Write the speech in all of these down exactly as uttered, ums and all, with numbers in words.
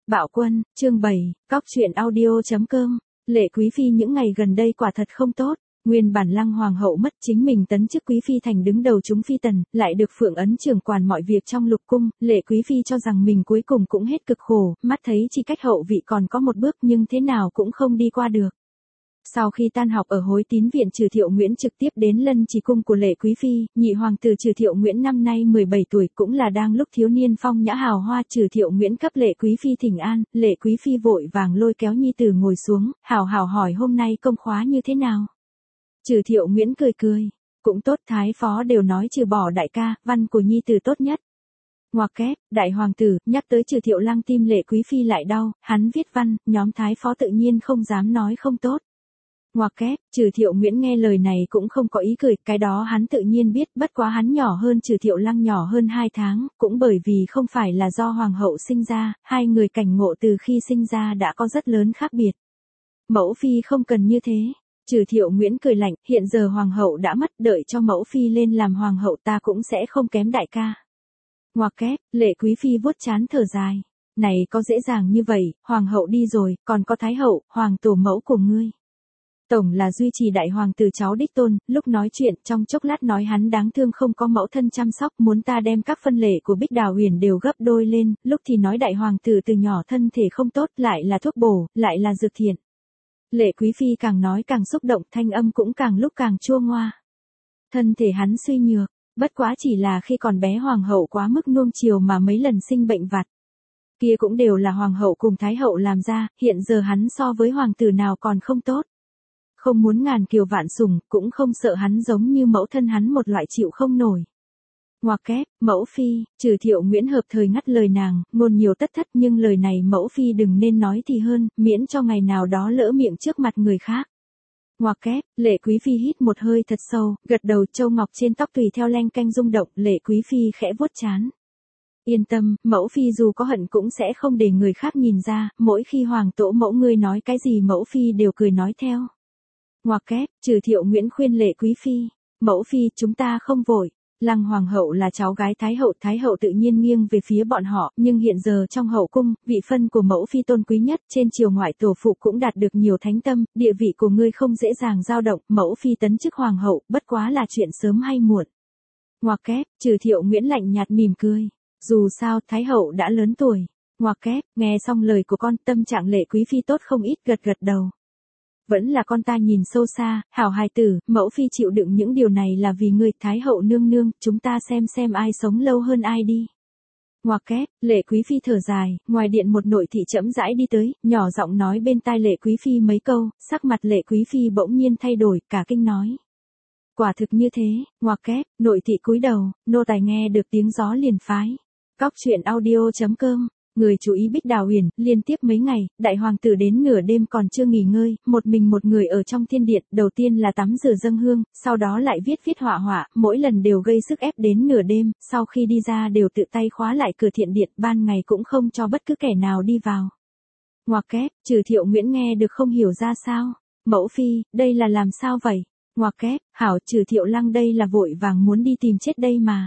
Bạo Quân, chương bảy, cóc truyện audio chấm com. Lệ Quý Phi những ngày gần đây quả thật không tốt. Nguyên bản Lăng Hoàng hậu mất, chính mình tấn chức Quý Phi thành đứng đầu chúng phi tần, lại được Phượng Ấn trưởng quản mọi việc trong lục cung. Lệ Quý Phi cho rằng mình cuối cùng cũng hết cực khổ, mắt thấy chỉ cách hậu vị còn có một bước nhưng thế nào cũng không đi qua được. Sau khi tan học ở Hối Tín viện, Trừ Thiệu Nguyễn trực tiếp đến Lân Trì cung của Lệ Quý Phi. Nhị hoàng tử Trừ Thiệu Nguyễn năm nay mười bảy tuổi, cũng là đang lúc thiếu niên phong nhã hào hoa. Trừ Thiệu Nguyễn cấp Lệ Quý Phi thỉnh an, Lệ Quý Phi vội vàng lôi kéo nhi tử ngồi xuống, hào hào hỏi hôm nay công khóa như thế nào. Trừ Thiệu Nguyễn cười cười, cũng tốt, thái phó đều nói trừ bỏ đại ca, văn của nhi tử tốt nhất. Ngoặc kép, đại hoàng tử, nhắc tới Trừ Thiệu Lăng tim Lệ Quý Phi lại đau, hắn viết văn, nhóm thái phó tự nhiên không dám nói không tốt. Ngoặc kép, Trừ Thiệu Nguyễn nghe lời này cũng không có ý cười, cái đó hắn tự nhiên biết, bất quá hắn nhỏ hơn Trừ Thiệu Lăng nhỏ hơn hai tháng, cũng bởi vì không phải là do hoàng hậu sinh ra, hai người cảnh ngộ từ khi sinh ra đã có rất lớn khác biệt. Mẫu phi không cần như thế. Trừ Thiệu Nguyễn cười lạnh, hiện giờ hoàng hậu đã mất, đợi cho mẫu phi lên làm hoàng hậu ta cũng sẽ không kém đại ca. Ngoặc kép, Lệ Quý Phi vuốt trán thở dài, này có dễ dàng như vậy, hoàng hậu đi rồi, còn có thái hậu, hoàng tổ mẫu của ngươi. Tổng là duy trì đại hoàng tử cháu đích tôn, lúc nói chuyện trong chốc lát nói hắn đáng thương không có mẫu thân chăm sóc, muốn ta đem các phân lệ của Bích Đào Huyền đều gấp đôi lên, lúc thì nói đại hoàng tử từ nhỏ thân thể không tốt, lại là thuốc bổ, lại là dược thiện. Lệ Quý Phi càng nói càng xúc động, thanh âm cũng càng lúc càng chua ngoa. Thân thể hắn suy nhược, bất quá chỉ là khi còn bé hoàng hậu quá mức nuông chiều mà mấy lần sinh bệnh vặt. Kia cũng đều là hoàng hậu cùng thái hậu làm ra, hiện giờ hắn so với hoàng tử nào còn không tốt. Không muốn ngàn kiều vạn sủng, cũng không sợ hắn giống như mẫu thân hắn một loại chịu không nổi. Ngoặc kép, mẫu phi, Trừ Thiệu Nguyễn hợp thời ngắt lời nàng, ngôn nhiều tất thất nhưng lời này mẫu phi đừng nên nói thì hơn, miễn cho ngày nào đó lỡ miệng trước mặt người khác. Ngoặc kép, Lệ Quý Phi hít một hơi thật sâu, gật đầu, châu ngọc trên tóc tùy theo leng canh rung động, Lệ Quý Phi khẽ vuốt trán. Yên tâm, mẫu phi dù có hận cũng sẽ không để người khác nhìn ra, mỗi khi hoàng tổ mẫu ngươi nói cái gì mẫu phi đều cười nói theo. Ngoặc kép, Trừ Thiệu Nguyễn khuyên Lệ Quý Phi, mẫu phi chúng ta không vội. Lăng hoàng hậu là cháu gái thái hậu, thái hậu tự nhiên nghiêng về phía bọn họ, nhưng hiện giờ trong hậu cung, vị phân của mẫu phi tôn quý nhất, trên triều ngoại tổ phụ cũng đạt được nhiều thánh tâm, địa vị của ngươi không dễ dàng dao động, mẫu phi tấn chức hoàng hậu, bất quá là chuyện sớm hay muộn. Ngoặc kép, Trừ Thiệu Nguyễn lạnh nhạt mỉm cười, dù sao thái hậu đã lớn tuổi. Ngoặc kép, nghe xong lời của con, tâm trạng Lệ Quý Phi tốt không ít, gật gật đầu. Vẫn là con ta nhìn sâu xa, hảo hài tử, mẫu phi chịu đựng những điều này là vì người, thái hậu nương nương, chúng ta xem xem ai sống lâu hơn ai đi. Ngoặc kép, Lệ Quý Phi thở dài, ngoài điện một nội thị chậm rãi đi tới, nhỏ giọng nói bên tai Lệ Quý Phi mấy câu, sắc mặt Lệ Quý Phi bỗng nhiên thay đổi, cả kinh nói. Quả thực như thế. Ngoặc kép, nội thị cúi đầu, nô tài nghe được tiếng gió liền phái. Cóc truyện audio chấm com. Người chú ý Bích Đào Huyền, liên tiếp mấy ngày, đại hoàng tử đến nửa đêm còn chưa nghỉ ngơi, một mình một người ở trong thiên điện, đầu tiên là tắm rửa dâng hương, sau đó lại viết viết họa họa, mỗi lần đều gây sức ép đến nửa đêm, sau khi đi ra đều tự tay khóa lại cửa thiện điện, ban ngày cũng không cho bất cứ kẻ nào đi vào. Ngoặc kép, Trừ Thiệu Nguyễn nghe được không hiểu ra sao. Mẫu phi, đây là làm sao vậy? Ngoặc kép, hảo, Trừ Thiệu Lăng đây là vội vàng muốn đi tìm chết đây mà.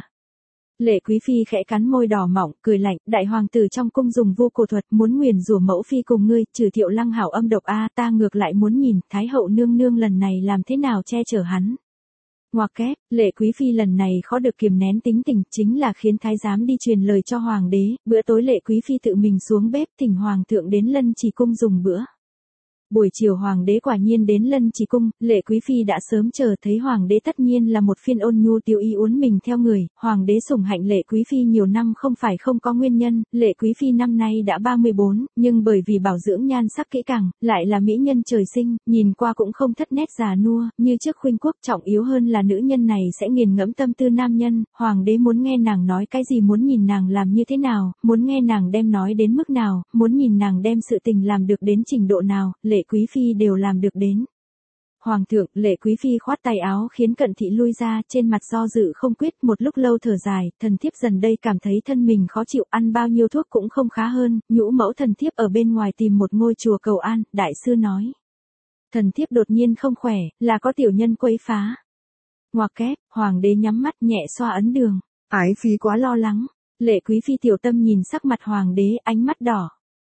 Lệ Quý Phi khẽ cắn môi đỏ mỏng, cười lạnh, đại hoàng tử trong cung dùng vô cổ thuật, muốn nguyền rủa mẫu phi cùng ngươi, Trừ Thiệu Lăng hảo âm độc a, ta ngược lại muốn nhìn, thái hậu nương nương lần này làm thế nào che chở hắn. Ngoặc kép, Lệ Quý Phi lần này khó được kiềm nén tính tình, chính là khiến thái giám đi truyền lời cho hoàng đế, bữa tối Lệ Quý Phi tự mình xuống bếp, thỉnh hoàng thượng đến Lân Trì cung dùng bữa. Buổi chiều hoàng đế quả nhiên đến Lân Trì cung, Lệ Quý Phi đã sớm chờ thấy hoàng đế tất nhiên là một phiên ôn nhu tiêu ý uốn mình theo người, hoàng đế sủng hạnh Lệ Quý Phi nhiều năm không phải không có nguyên nhân, Lệ Quý Phi năm nay đã ba mươi bốn, nhưng bởi vì bảo dưỡng nhan sắc kỹ càng, lại là mỹ nhân trời sinh, nhìn qua cũng không thất nét già nua, như trước khuynh quốc, trọng yếu hơn là nữ nhân này sẽ nghiền ngẫm tâm tư nam nhân, hoàng đế muốn nghe nàng nói cái gì, muốn nhìn nàng làm như thế nào, muốn nghe nàng đem nói đến mức nào, muốn nhìn nàng đem sự tình làm được đến trình độ nào, Lệ Quý Phi đều làm được đến. Hoàng thượng, Lệ Quý Phi khoát tay áo khiến cận thị lui ra, trên mặt do dự không quyết, một lúc lâu thở dài, thần thiếp dần đây cảm thấy thân mình khó chịu, ăn bao nhiêu thuốc cũng không khá hơn, nhũ mẫu thần thiếp ở bên ngoài tìm một ngôi chùa cầu an, đại sư nói. Thần thiếp đột nhiên không khỏe, là có tiểu nhân quấy phá. Ngoặc kép, hoàng đế nhắm mắt nhẹ xoa ấn đường, ái phi quá lo lắng, Lệ Quý Phi tiểu tâm nhìn sắc mặt hoàng đế, ánh mắt đỏ.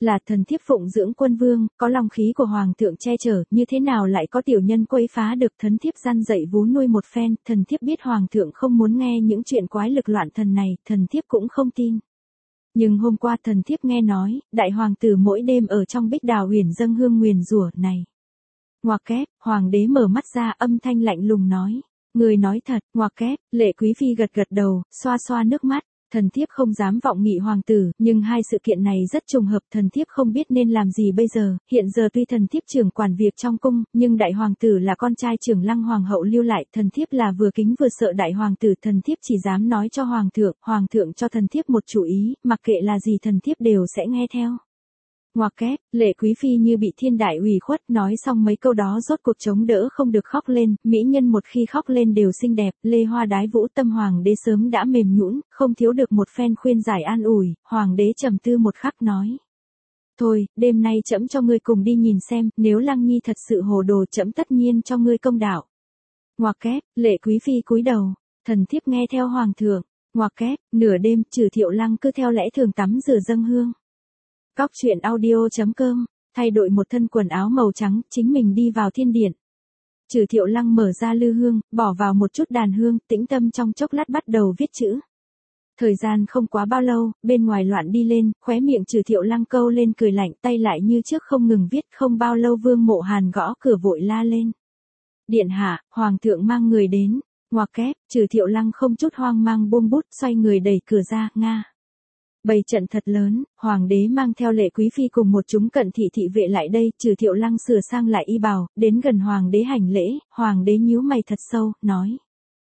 Là thần thiếp phụng dưỡng quân vương, có long khí của hoàng thượng che chở, như thế nào lại có tiểu nhân quấy phá được. Thần thiếp gian dạy vú nuôi một phen, thần thiếp biết hoàng thượng không muốn nghe những chuyện quái lực loạn thần này, thần thiếp cũng không tin. Nhưng hôm qua thần thiếp nghe nói, đại hoàng tử mỗi đêm ở trong Bích Đào Huyền dâng hương nguyền rủa này. Ngoặc kép, hoàng đế mở mắt ra, âm thanh lạnh lùng nói. Người nói thật. Ngoặc kép, Lệ Quý Phi gật gật đầu, xoa xoa nước mắt. Thần thiếp không dám vọng nghị hoàng tử, nhưng hai sự kiện này rất trùng hợp, thần thiếp không biết nên làm gì bây giờ. Hiện giờ tuy thần thiếp trưởng quản việc trong cung, nhưng đại hoàng tử là con trai trưởng Lăng hoàng hậu lưu lại, thần thiếp là vừa kính vừa sợ đại hoàng tử, thần thiếp chỉ dám nói cho hoàng thượng, hoàng thượng cho thần thiếp một chủ ý, mặc kệ là gì thần thiếp đều sẽ nghe theo. Ngoặc kép, Lệ Quý Phi như bị thiên đại ủy khuất, nói xong mấy câu đó rốt cuộc chống đỡ không được khóc lên, mỹ nhân một khi khóc lên đều xinh đẹp, lê hoa đái vũ, tâm hoàng đế sớm đã mềm nhũn, không thiếu được một phen khuyên giải an ủi, hoàng đế trầm tư một khắc nói. Thôi, đêm nay trẫm cho ngươi cùng đi nhìn xem, nếu Lăng Nhi thật sự hồ đồ trẫm tất nhiên cho ngươi công đạo. Ngoặc kép, Lệ Quý Phi cúi đầu, thần thiếp nghe theo hoàng thượng. Ngoặc kép, nửa đêm, Trừ Thiệu Lăng cứ theo lẽ thường tắm rửa dâng hương. Cóc truyện audio chấm com, thay đổi một thân quần áo màu trắng, chính mình đi vào thiên điện. Trừ Thiệu Lăng mở ra lư hương, bỏ vào một chút đàn hương, tĩnh tâm trong chốc lát bắt đầu viết chữ. Thời gian không quá bao lâu, bên ngoài loạn đi lên, khóe miệng Trừ Thiệu Lăng câu lên cười lạnh, tay lại như trước không ngừng viết, không bao lâu Vương Mộ Hàn gõ cửa vội la lên. Điện hạ, hoàng thượng mang người đến. Ngoặc kép, Trừ Thiệu Lăng không chút hoang mang buông bút, xoay người đẩy cửa ra, nga. Bày trận thật lớn, hoàng đế mang theo Lệ Quý Phi cùng một chúng cận thị thị vệ lại đây, Trừ Thiệu Lăng sửa sang lại y bào, đến gần hoàng đế hành lễ, hoàng đế nhíu mày thật sâu, nói.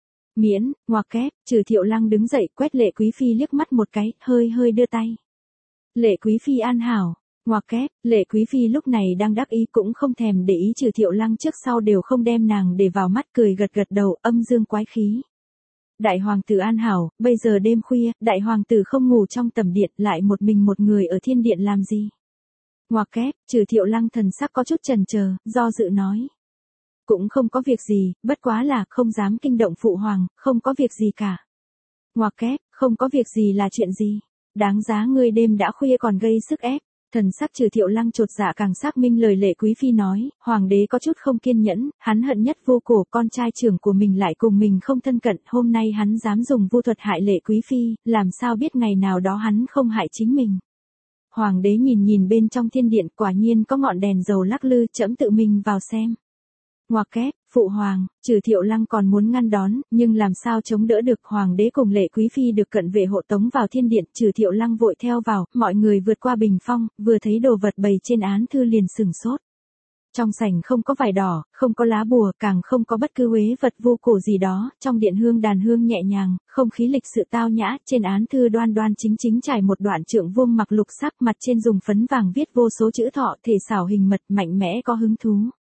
Miễn. Ngoặc kép, Trừ Thiệu Lăng đứng dậy, quét Lệ Quý Phi liếc mắt một cái, hơi hơi đưa tay. Lệ Quý Phi an hảo. Ngoặc kép, Lệ Quý Phi lúc này đang đắc ý cũng không thèm để ý Trừ Thiệu Lăng trước sau đều không đem nàng để vào mắt, cười gật gật đầu, âm dương quái khí. Đại hoàng tử an hảo, bây giờ đêm khuya, đại hoàng tử không ngủ trong tẩm điện, lại một mình một người ở thiên điện làm gì? Ngoặc kép, Trừ Thiệu Lăng thần sắc có chút chần chờ, do dự nói. Cũng không có việc gì, bất quá là không dám kinh động phụ hoàng, không có việc gì cả. Ngoặc kép, không có việc gì là chuyện gì? Đáng giá ngươi đêm đã khuya còn gây sức ép. Thần sắc Trừ Thiệu Lăng chột dạ càng xác minh lời Lệ Quý Phi nói, hoàng đế có chút không kiên nhẫn, hắn hận nhất Vô Cổ, con trai trưởng của mình lại cùng mình không thân cận, hôm nay hắn dám dùng vu thuật hại Lệ Quý Phi, làm sao biết ngày nào đó hắn không hại chính mình. Hoàng đế nhìn nhìn bên trong thiên điện, quả nhiên có ngọn đèn dầu lắc lư, trẫm tự mình vào xem. Ngoặc kép, phụ hoàng, Trừ Thiệu Lăng còn muốn ngăn đón, nhưng làm sao chống đỡ được, hoàng đế cùng Lệ Quý Phi được cận vệ hộ tống vào thiên điện, Trừ Thiệu Lăng vội theo vào, mọi người vượt qua bình phong, vừa thấy đồ vật bày trên án thư liền sừng sốt. Trong sảnh không có vải đỏ, không có lá bùa, càng không có bất cứ huế vật vô cổ gì đó, trong điện hương đàn hương nhẹ nhàng, không khí lịch sự tao nhã, trên án thư đoan đoan chính chính trải một đoạn trượng vuông mặc lục sắc, mặt trên dùng phấn vàng viết vô số chữ thọ, thể xảo hình mật, mạnh mẽ có hứng thú.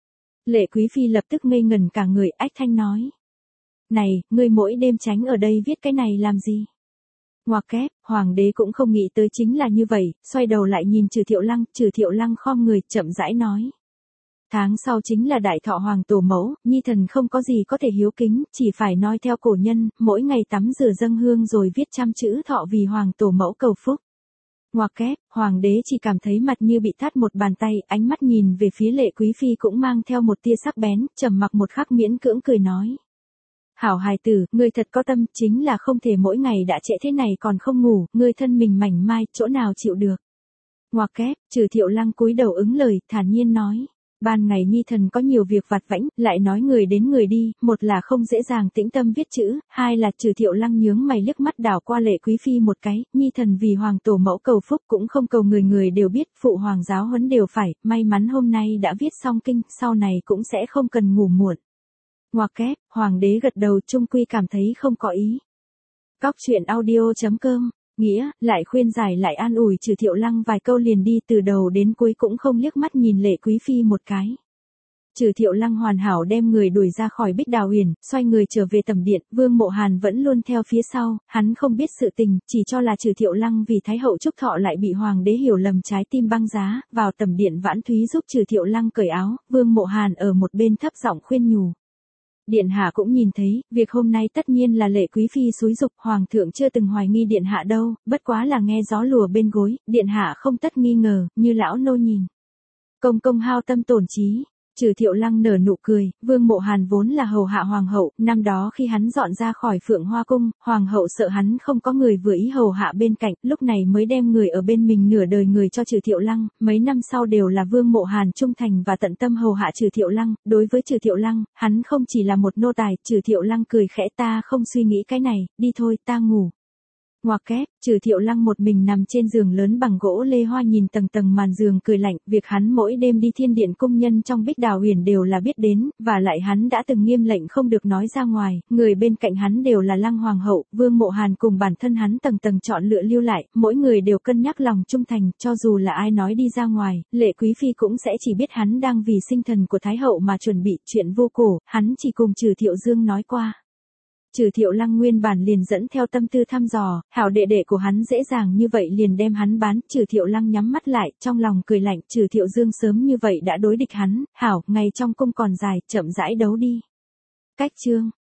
Lệ Quý Phi lập tức ngây ngần cả người, ách thanh nói. Này, ngươi mỗi đêm tránh ở đây viết cái này làm gì? Ngoặc kép, hoàng đế cũng không nghĩ tới chính là như vậy, xoay đầu lại nhìn Trừ Thiệu Lăng, Trừ Thiệu Lăng khom người, chậm rãi nói. Tháng sau chính là đại thọ hoàng tổ mẫu, nhi thần không có gì có thể hiếu kính, chỉ phải nói theo cổ nhân, mỗi ngày tắm rửa dâng hương rồi viết trăm chữ thọ vì hoàng tổ mẫu cầu phúc. Ngoặc kép, hoàng đế chỉ cảm thấy mặt như bị thắt một bàn tay, ánh mắt nhìn về phía Lệ Quý Phi cũng mang theo một tia sắc bén, trầm mặc một khắc miễn cưỡng cười nói. Hảo hài tử, ngươi thật có tâm, chính là không thể mỗi ngày đã trễ thế này còn không ngủ, ngươi thân mình mảnh mai, chỗ nào chịu được. Ngoặc kép, Trừ Thiệu Lăng cúi đầu ứng lời, thản nhiên nói. Ban ngày nhi thần có nhiều việc vặt vãnh, lại nói người đến người đi, một là không dễ dàng tĩnh tâm viết chữ, hai là Trừ Thiệu Lăng nhướng mày liếc mắt đảo qua Lệ Quý Phi một cái, nhi thần vì hoàng tổ mẫu cầu phúc cũng không cầu người người đều biết, phụ hoàng giáo huấn đều phải, may mắn hôm nay đã viết xong kinh, sau này cũng sẽ không cần ngủ muộn. Ngoặc kép, hoàng đế gật đầu trung quy cảm thấy không có ý. Cóc truyện audio chấm com, nghĩa, lại khuyên giải lại an ủi Trừ Thiệu Lăng vài câu liền đi, từ đầu đến cuối cũng không liếc mắt nhìn Lệ Quý Phi một cái. Trừ Thiệu Lăng hoàn hảo đem người đuổi ra khỏi Bích Đào Huyền, xoay người trở về tẩm điện, Vương Mộ Hàn vẫn luôn theo phía sau, hắn không biết sự tình, chỉ cho là Trừ Thiệu Lăng vì Thái hậu chúc thọ lại bị hoàng đế hiểu lầm trái tim băng giá, vào tẩm điện Vãn Thúy giúp Trừ Thiệu Lăng cởi áo, Vương Mộ Hàn ở một bên thấp giọng khuyên nhủ. Điện hạ cũng nhìn thấy, việc hôm nay tất nhiên là Lệ quý phi xúi giục, hoàng thượng chưa từng hoài nghi điện hạ đâu, bất quá là nghe gió lùa bên gối, điện hạ không tất nghi ngờ, như lão nô nhìn. Công công hao tâm tổn trí. Trừ Thiệu Lăng nở nụ cười, Vương Mộ Hàn vốn là hầu hạ hoàng hậu, năm đó khi hắn dọn ra khỏi Phượng Hoa cung, hoàng hậu sợ hắn không có người vừa ý hầu hạ bên cạnh, lúc này mới đem người ở bên mình nửa đời người cho Trừ Thiệu Lăng, mấy năm sau đều là Vương Mộ Hàn trung thành và tận tâm hầu hạ Trừ Thiệu Lăng, đối với Trừ Thiệu Lăng, hắn không chỉ là một nô tài, Trừ Thiệu Lăng cười khẽ, ta không suy nghĩ cái này, đi thôi, ta ngủ. Ngoặc kép, Trừ Thiệu Lăng một mình nằm trên giường lớn bằng gỗ lê hoa nhìn tầng tầng màn giường cười lạnh, việc hắn mỗi đêm đi thiên điện cung nhân trong Bích Đào Huyền đều là biết đến, và lại hắn đã từng nghiêm lệnh không được nói ra ngoài, người bên cạnh hắn đều là Lăng Hoàng hậu, Vương Mộ Hàn cùng bản thân hắn tầng tầng chọn lựa lưu lại, mỗi người đều cân nhắc lòng trung thành, cho dù là ai nói đi ra ngoài, Lệ quý phi cũng sẽ chỉ biết hắn đang vì sinh thần của Thái hậu mà chuẩn bị, chuyện vô cổ, hắn chỉ cùng Trừ Thiệu Dương nói qua. Trừ Thiệu Lăng nguyên bản liền dẫn theo tâm tư thăm dò, hảo đệ đệ của hắn dễ dàng như vậy liền đem hắn bán, Trừ Thiệu Lăng nhắm mắt lại, trong lòng cười lạnh, Trừ Thiệu Dương sớm như vậy đã đối địch hắn, hảo, ngày trong cung còn dài, chậm rãi đấu đi. Cách chương